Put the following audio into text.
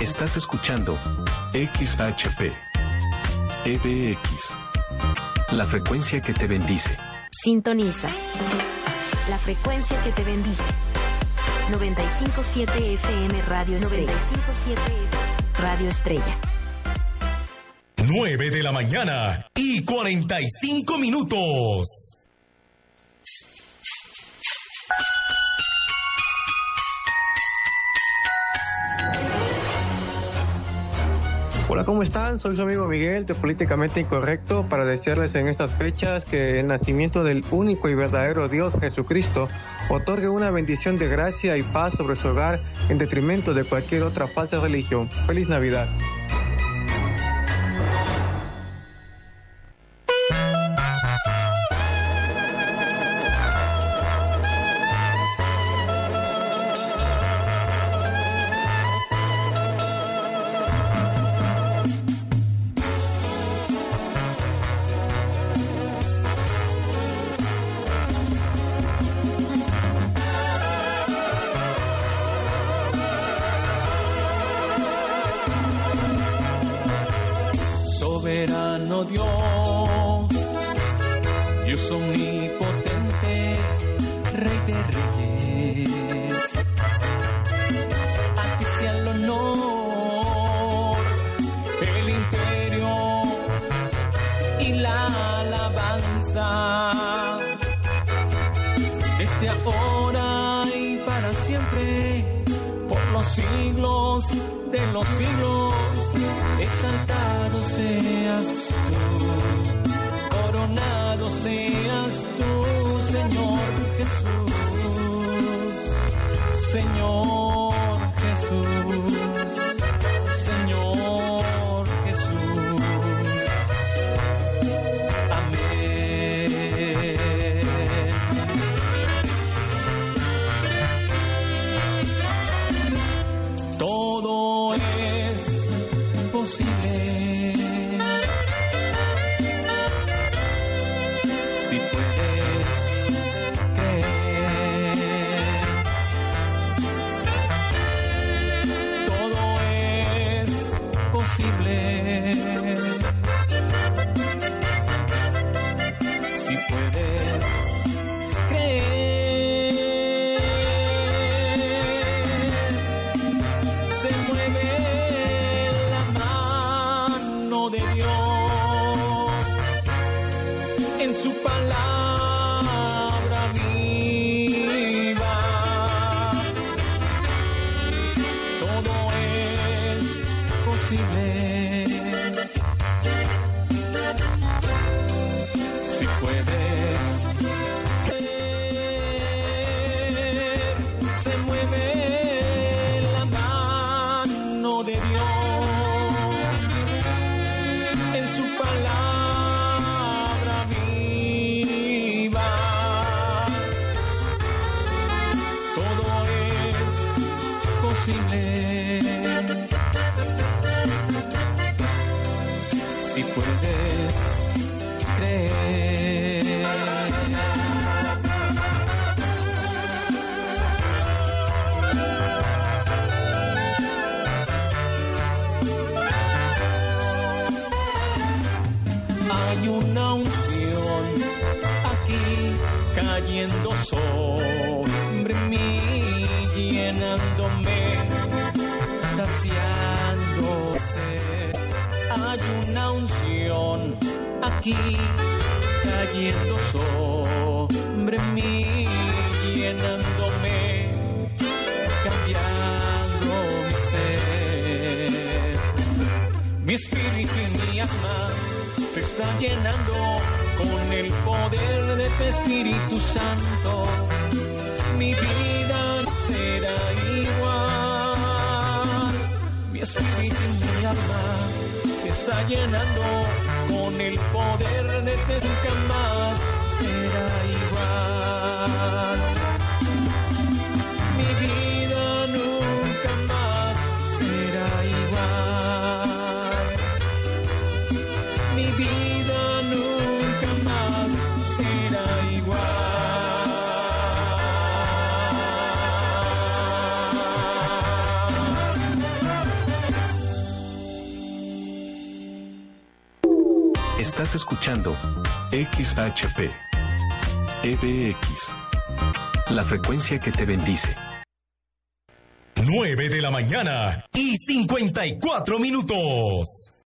Estás escuchando XHP EBX, la frecuencia que te bendice. Sintonizas la frecuencia que te bendice. 95.7 FM Radio Estrella. 95.7 Radio Estrella. 9 de la mañana y 45 minutos. Hola, ¿cómo están? Soy su amigo Miguel de Políticamente Incorrecto para desearles en estas fechas que el nacimiento del único y verdadero Dios, Jesucristo, otorgue una bendición de gracia y paz sobre su hogar en detrimento de cualquier otra falsa religión. ¡Feliz Navidad! Soberano Dios, Dios omnipotente, Rey de reyes, a ti sea el honor, el imperio y la alabanza, desde ahora y para siempre, por los siglos de los siglos. Exaltado seas tú, coronado seas tú, Señor Jesús, Señor Jesús, Señor Jesús. Amén. Todo es posible si puedes creer. Todo es posible si puedes creer. Se mueve de Dios en su palabra viva. Todo es posible si puedes creer. Se mueve la mano de Dios en su palabra viva. Todo es posible si puedes creer. Hay una unción aquí cayendo sobre mí, llenándome, saciándose. Hay una unción aquí cayendo sobre mí, llenándome, cambiando mi ser. Mi espíritu y mi alma se está llenando con el poder de tu Espíritu Santo. Mi vida será igual. Mi espíritu y mi alma se está llenando con el poder de tu nunca más será igual. Mi vida nunca más será igual. Mi vida nunca más será igual. Estás escuchando XHP EBX, la frecuencia que te bendice. 9 de la mañana y 54 minutos.